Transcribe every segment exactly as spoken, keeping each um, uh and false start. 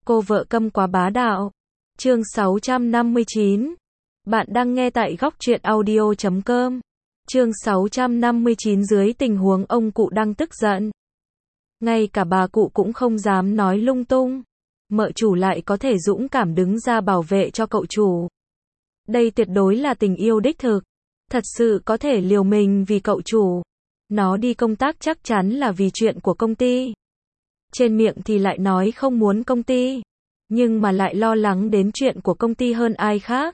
Cô vợ câm quá bá đạo. Chương sáu trăm năm mươi chín. Bạn đang nghe tại góc truyện audio chấm com. Chương sáu trăm năm mươi chín. Dưới tình huống ông cụ đang tức giận, ngay cả bà cụ cũng không dám nói lung tung, mợ chủ lại có thể dũng cảm đứng ra bảo vệ cho cậu chủ. Đây tuyệt đối là tình yêu đích thực, thật sự có thể liều mình vì cậu chủ. Nó đi công tác chắc chắn là vì chuyện của công ty. Trên miệng thì lại nói không muốn công ty, nhưng mà lại lo lắng đến chuyện của công ty hơn ai khác.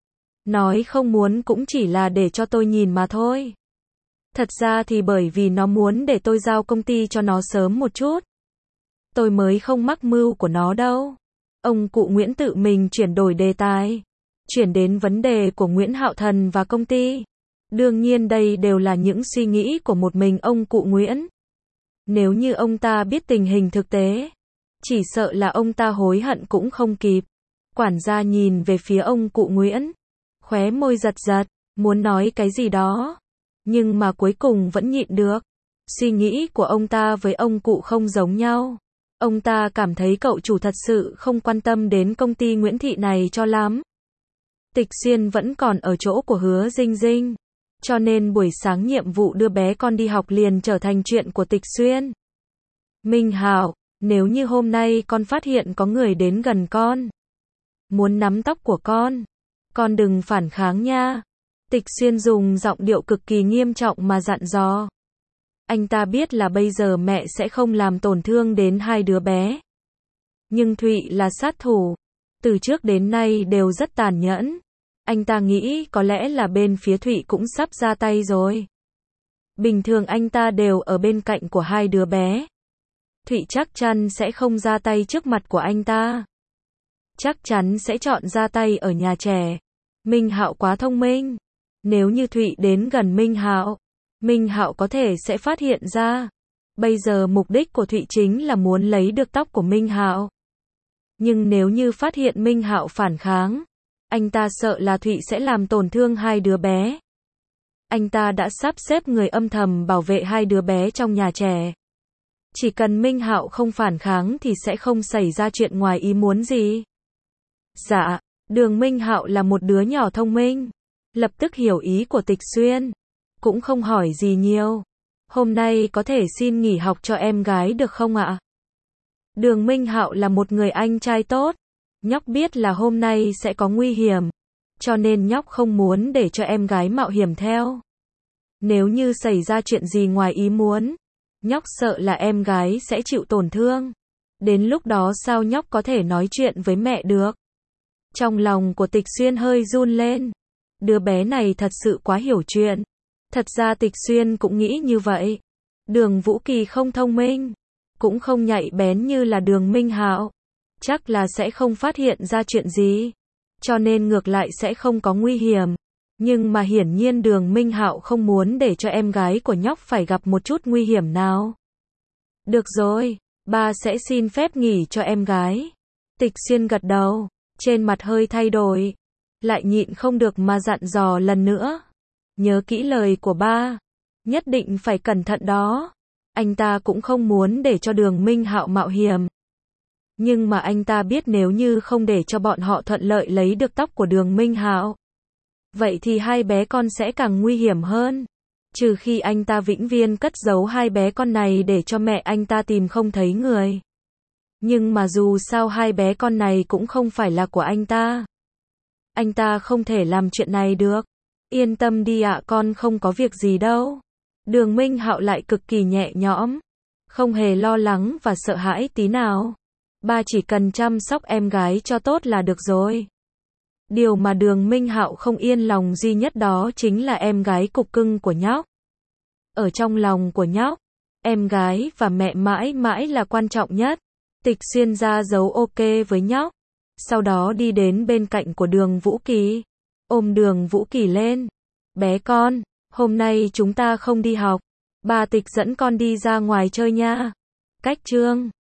Nói không muốn cũng chỉ là để cho tôi nhìn mà thôi. Thật ra thì bởi vì nó muốn để tôi giao công ty cho nó sớm một chút. Tôi mới không mắc mưu của nó đâu. Ông cụ Nguyễn tự mình chuyển đổi đề tài, chuyển đến vấn đề của Nguyễn Hạo Thần và công ty. Đương nhiên đây đều là những suy nghĩ của một mình ông cụ Nguyễn. Nếu như ông ta biết tình hình thực tế, chỉ sợ là ông ta hối hận cũng không kịp. Quản gia nhìn về phía ông cụ Nguyễn, khóe môi giật giật, muốn nói cái gì đó, nhưng mà cuối cùng vẫn nhịn được. Suy nghĩ của ông ta với ông cụ không giống nhau. Ông ta cảm thấy cậu chủ thật sự không quan tâm đến công ty Nguyễn Thị này cho lắm. Tịch Xuyên vẫn còn ở chỗ của Hứa Dinh Dinh, cho nên buổi sáng nhiệm vụ đưa bé con đi học liền trở thành chuyện của Tịch Xuyên. Minh Hạo, nếu như hôm nay con phát hiện có người đến gần con, muốn nắm tóc của con, con đừng phản kháng nha. Tịch Xuyên dùng giọng điệu cực kỳ nghiêm trọng mà dặn dò. Anh ta biết là bây giờ mẹ sẽ không làm tổn thương đến hai đứa bé. Nhưng Thụy là sát thủ, từ trước đến nay đều rất tàn nhẫn. Anh ta nghĩ có lẽ là bên phía Thụy cũng sắp ra tay rồi. Bình thường anh ta đều ở bên cạnh của hai đứa bé. Thụy chắc chắn sẽ không ra tay trước mặt của anh ta. Chắc chắn sẽ chọn ra tay ở nhà trẻ. Minh Hạo quá thông minh. Nếu như Thụy đến gần Minh Hạo, Minh Hạo có thể sẽ phát hiện ra. Bây giờ mục đích của Thụy chính là muốn lấy được tóc của Minh Hạo. Nhưng nếu như phát hiện Minh Hạo phản kháng, anh ta sợ là Thụy sẽ làm tổn thương hai đứa bé. Anh ta đã sắp xếp người âm thầm bảo vệ hai đứa bé trong nhà trẻ. Chỉ cần Minh Hạo không phản kháng thì sẽ không xảy ra chuyện ngoài ý muốn gì. Dạ, Đường Minh Hạo là một đứa nhỏ thông minh, lập tức hiểu ý của Tịch Xuyên, cũng không hỏi gì nhiều. Hôm nay có thể xin nghỉ học cho em gái được không ạ? Đường Minh Hạo là một người anh trai tốt. Nhóc biết là hôm nay sẽ có nguy hiểm, cho nên nhóc không muốn để cho em gái mạo hiểm theo. Nếu như xảy ra chuyện gì ngoài ý muốn, nhóc sợ là em gái sẽ chịu tổn thương. Đến lúc đó sao nhóc có thể nói chuyện với mẹ được? Trong lòng của Tịch Xuyên hơi run lên. Đứa bé này thật sự quá hiểu chuyện. Thật ra Tịch Xuyên cũng nghĩ như vậy. Đường Vũ Kỳ không thông minh, cũng không nhạy bén như là Đường Minh Hạo. Chắc là sẽ không phát hiện ra chuyện gì, cho nên ngược lại sẽ không có nguy hiểm. Nhưng mà hiển nhiên Đường Minh Hạo không muốn để cho em gái của nhóc phải gặp một chút nguy hiểm nào. Được rồi, ba sẽ xin phép nghỉ cho em gái. Tịch Xuyên gật đầu, trên mặt hơi thay đổi, lại nhịn không được mà dặn dò lần nữa. Nhớ kỹ lời của ba, nhất định phải cẩn thận đó. Anh ta cũng không muốn để cho Đường Minh Hạo mạo hiểm. Nhưng mà anh ta biết nếu như không để cho bọn họ thuận lợi lấy được tóc của Đường Minh Hạo, vậy thì hai bé con sẽ càng nguy hiểm hơn. Trừ khi anh ta vĩnh viễn cất giấu hai bé con này để cho mẹ anh ta tìm không thấy người. Nhưng mà dù sao hai bé con này cũng không phải là của anh ta. Anh ta không thể làm chuyện này được. Yên tâm đi ạ, con không có việc gì đâu. Đường Minh Hạo lại cực kỳ nhẹ nhõm, không hề lo lắng và sợ hãi tí nào. Ba chỉ cần chăm sóc em gái cho tốt là được rồi. Điều mà Đường Minh Hạo không yên lòng duy nhất đó chính là em gái cục cưng của nhóc. Ở trong lòng của nhóc, em gái và mẹ mãi mãi là quan trọng nhất. Tịch Xuyên ra dấu ok với nhóc, sau đó đi đến bên cạnh của Đường Vũ Kỳ, ôm Đường Vũ Kỳ lên. Bé con, hôm nay chúng ta không đi học, bà Tịch dẫn con đi ra ngoài chơi nha. Cách chương